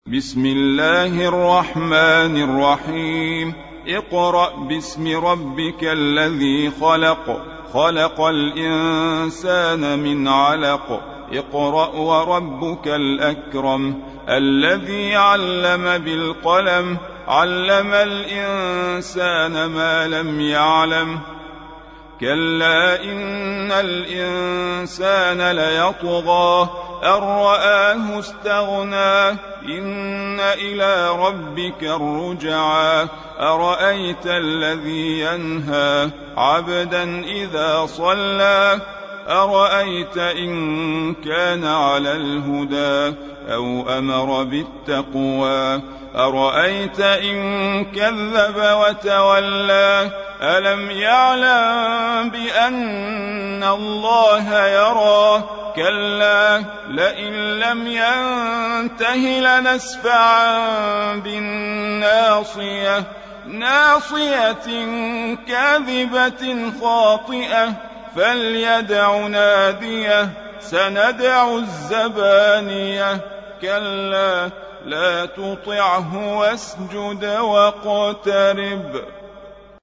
بسم الله الرحمن الرحيم. اقرأ باسم ربك الذي خلق، خلق الإنسان من علق. اقرأ وربك الأكرم الذي علم بالقلم، علم الإنسان ما لم يعلم. كلا إن الإنسان ليطغى أن رآه استغنى، إن إلى ربك الرجعى. أرأيت الذي ينهى عبدا إذا صلى، أرأيت إن كان على الهدى أو أمر بالتقوى، أرأيت إن كذب وتولى. ألم يعلم بأن الله يرى، كلا لئن لم ينته لنسفعا بالناصية، ناصية كاذبة خاطئة. فليدع ناديه، سندع الزبانية. كلا لا تطعه واسجد واقترب.